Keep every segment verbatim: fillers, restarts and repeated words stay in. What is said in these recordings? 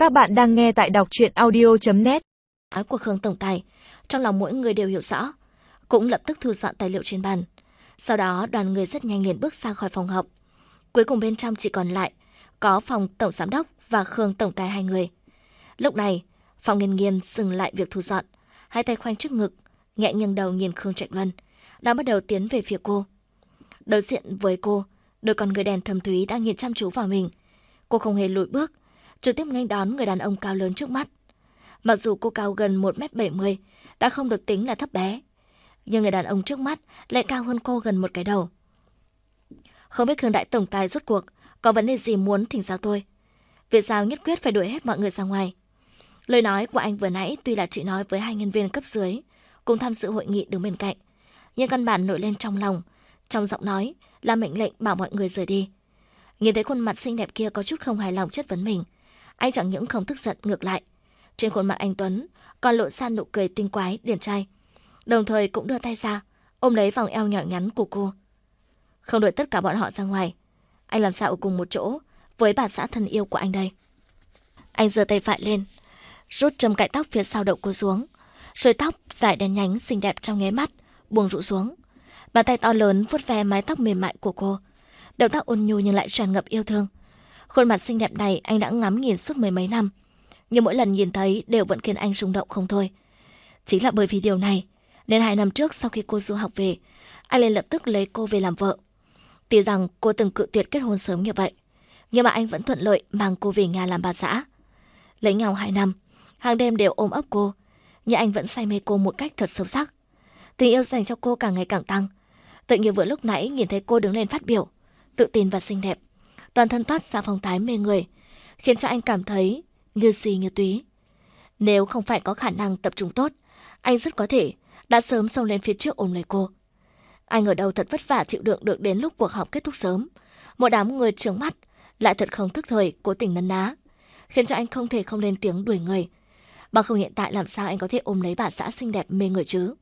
Các bạn đang nghe tại đọc truyện audio chấm net. Nói của Khương tổng tài, trong lòng mỗi người đều hiểu rõ, cũng lập tức thu dọn tài liệu trên bàn. Sau đó đoàn người rất nhanh liền bước ra khỏi phòng họp. Cuối cùng bên trong chỉ còn lại có phòng tổng giám đốc và Khương tổng tài hai người. Lúc này, Phong Nghiên Nghiên dừng lại việc thu dọn, hai tay khoanh trước ngực, nhẹ nghiêng đầu nhìn Khương Trạch Luân, đang bắt đầu tiến về phía cô. Đối diện với cô, đôi con người đèn thâm thúy đang nhìn chăm chú vào mình. Cô không hề lùi bước, trực tiếp nghênh đón người đàn ông cao lớn trước mắt. Mặc dù cô cao gần một mét bảy mươi, đã không được tính là thấp bé, nhưng người đàn ông trước mắt lại cao hơn cô gần một cái đầu. Không biết Khương đại tổng tài rốt cuộc có vấn đề gì muốn thỉnh giáo tôi? Vì sao nhất quyết phải đuổi hết mọi người ra ngoài? Lời nói của anh vừa nãy tuy là chỉ nói với hai nhân viên cấp dưới cùng tham dự hội nghị đứng bên cạnh, nhưng căn bản nổi lên trong lòng, trong giọng nói là mệnh lệnh bảo mọi người rời đi. Nhìn thấy khuôn mặt xinh đẹp kia có chút không hài lòng chất vấn mình, anh chẳng những không tức giận, ngược lại, trên khuôn mặt anh Tuấn còn lộ ra nụ cười tinh quái điển trai, đồng thời cũng đưa tay ra ôm lấy vòng eo nhỏ nhắn của cô. Không đuổi tất cả bọn họ ra ngoài, anh làm sao ở cùng một chỗ với bà xã thân yêu của anh đây? Anh giơ tay phải lên, rút châm cài tóc phía sau đầu cô xuống, rồi tóc dài đen nhánh xinh đẹp trong nháy mắt buông rũ xuống. Bàn tay to lớn vuốt ve mái tóc mềm mại của cô, động tác ôn nhu nhưng lại tràn ngập yêu thương. Khuôn mặt xinh đẹp này anh đã ngắm nhìn suốt mười mấy năm, nhưng mỗi lần nhìn thấy đều vẫn khiến anh rung động không thôi. Chính là bởi vì điều này nên hai năm trước sau khi cô du học về, anh liền lập tức lấy cô về làm vợ. Tuy rằng cô từng cự tuyệt kết hôn sớm như vậy, nhưng mà anh vẫn thuận lợi mang cô về nhà làm bà xã. Lấy nhau hai năm, hàng đêm đều ôm ấp cô, nhưng anh vẫn say mê cô một cách thật sâu sắc. Tình yêu dành cho cô càng ngày càng tăng. Tự như vừa lúc nãy nhìn thấy cô đứng lên phát biểu, tự tin và xinh đẹp, toàn thân toát ra phong thái mê người, khiến cho anh cảm thấy như si như túy. Nếu không phải có khả năng tập trung tốt, anh rất có thể đã sớm xông lên phía trước ôm lấy cô. Anh ở đâu thật vất vả chịu đựng được đến lúc cuộc họp kết thúc sớm, một đám người trướng mắt lại thật không thức thời cố tình nấn ná, khiến cho anh không thể không lên tiếng đuổi người. Bằng không hiện tại làm sao anh có thể ôm lấy bà xã xinh đẹp mê người chứ?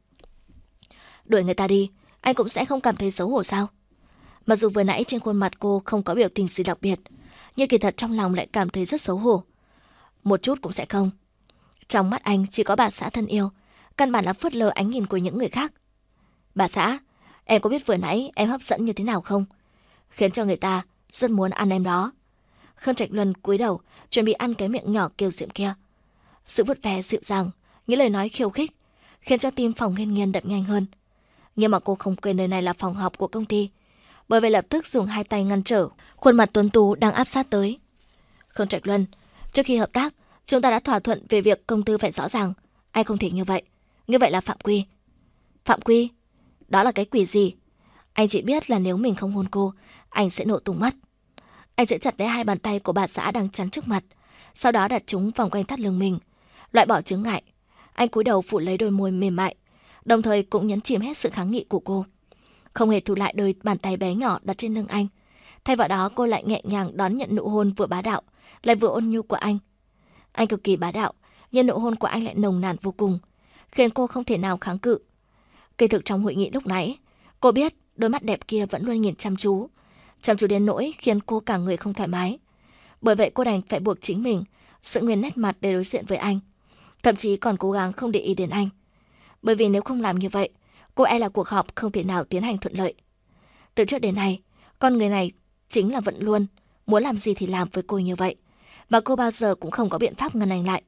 Đuổi người ta đi, anh cũng sẽ không cảm thấy xấu hổ sao? Mặc dù vừa nãy trên khuôn mặt cô không có biểu tình gì đặc biệt, nhưng kỳ thật trong lòng lại cảm thấy rất xấu hổ. Một chút cũng sẽ không. Trong mắt anh chỉ có bà xã thân yêu, căn bản là phớt lờ ánh nhìn của những người khác. Bà xã, em có biết vừa nãy em hấp dẫn như thế nào không? Khiến cho người ta rất muốn ăn em đó. Khương Trạch Luân cúi đầu chuẩn bị ăn cái miệng nhỏ kiều diễm kia. Sự vuốt ve dịu dàng, những lời nói khiêu khích khiến cho tim Phong Nghiên Nghiên đập nhanh hơn. Nhưng mà cô không quên nơi này là phòng họp của công ty, bởi vậy lập tức dùng hai tay ngăn trở khuôn mặt tuấn tú đang áp sát tới. Khương Trạch Luân, trước khi hợp tác, chúng ta đã thỏa thuận về việc công tư phải rõ ràng. Anh không thể như vậy. Như vậy là phạm quy. Phạm quy? Đó là cái quỷ gì? Anh chỉ biết là nếu mình không hôn cô, anh sẽ nổ tung mất. Anh sẽ chặt lấy hai bàn tay của bà xã đang chắn trước mặt, sau đó đặt chúng vòng quanh thắt lưng mình, loại bỏ chướng ngại. Anh cúi đầu phủ lấy đôi môi mềm mại, đồng thời cũng nhấn chìm hết sự kháng nghị của cô. Không hề thu lại đôi bàn tay bé nhỏ đặt trên lưng anh. Thay vào đó cô lại nhẹ nhàng đón nhận nụ hôn vừa bá đạo lại vừa ôn nhu của anh. Anh cực kỳ bá đạo, nhưng nụ hôn của anh lại nồng nàn vô cùng, khiến cô không thể nào kháng cự. Kỳ thực trong hội nghị lúc nãy, cô biết đôi mắt đẹp kia vẫn luôn nhìn chăm chú, chăm chú đến nỗi khiến cô cả người không thoải mái. Bởi vậy cô đành phải buộc chính mình giữ nguyên nét mặt để đối diện với anh, thậm chí còn cố gắng không để ý đến anh. Bởi vì nếu không làm như vậy, cô e là cuộc họp không thể nào tiến hành thuận lợi. Từ trước đến nay, con người này chính là vẫn luôn muốn làm gì thì làm với cô như vậy, mà cô bao giờ cũng không có biện pháp ngăn anh lại.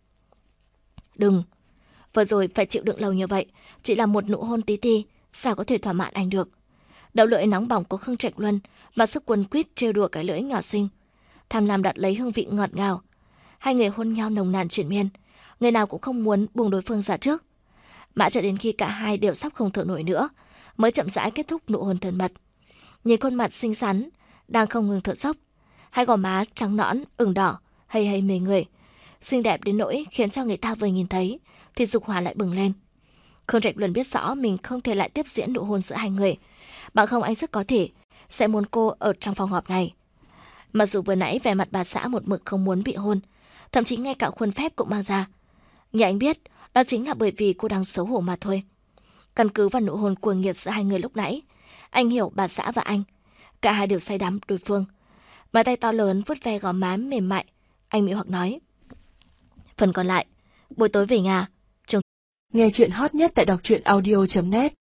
Đừng, vừa rồi phải chịu đựng lâu như vậy, chỉ là một nụ hôn tí ti, sao có thể thỏa mãn anh được? Đầu lưỡi nóng bỏng của Khương Trạch Luân mà sức quấn quýt trêu đùa cái lưỡi nhỏ xinh, tham lam đặt lấy hương vị ngọt ngào. Hai người hôn nhau nồng nàn triền miên, người nào cũng không muốn buông đối phương ra trước. Mãi cho đến khi cả hai đều sắp không thở nổi nữa, mới chậm rãi kết thúc nụ hôn thân mật. Nhìn khuôn mặt xinh xắn đang không ngừng thở dốc, hai gò má trắng nõn ửng đỏ, hay hay mê người, xinh đẹp đến nỗi khiến cho người ta vừa nhìn thấy thì dục hỏa lại bừng lên. Khương Trạch Luân biết rõ mình không thể lại tiếp diễn nụ hôn giữa hai người, bằng không anh rất có thể sẽ muốn cô ở trong phòng họp này. Mặc dù vừa nãy vẻ mặt bà xã một mực không muốn bị hôn, thậm chí ngay cả khuôn phép cũng mang ra, nhưng anh biết đó chính là bởi vì cô đang xấu hổ mà thôi. Căn cứ vào nụ hôn cuồng nhiệt giữa hai người lúc nãy, anh hiểu bà xã và anh, cả hai đều say đắm đối phương. Bàn tay to lớn vuốt ve gò má mềm mại, anh mị hoặc nói: Phần còn lại, buổi tối về nhà, chúng Nghe chuyện hot nhất tại đọc truyện audio chấm net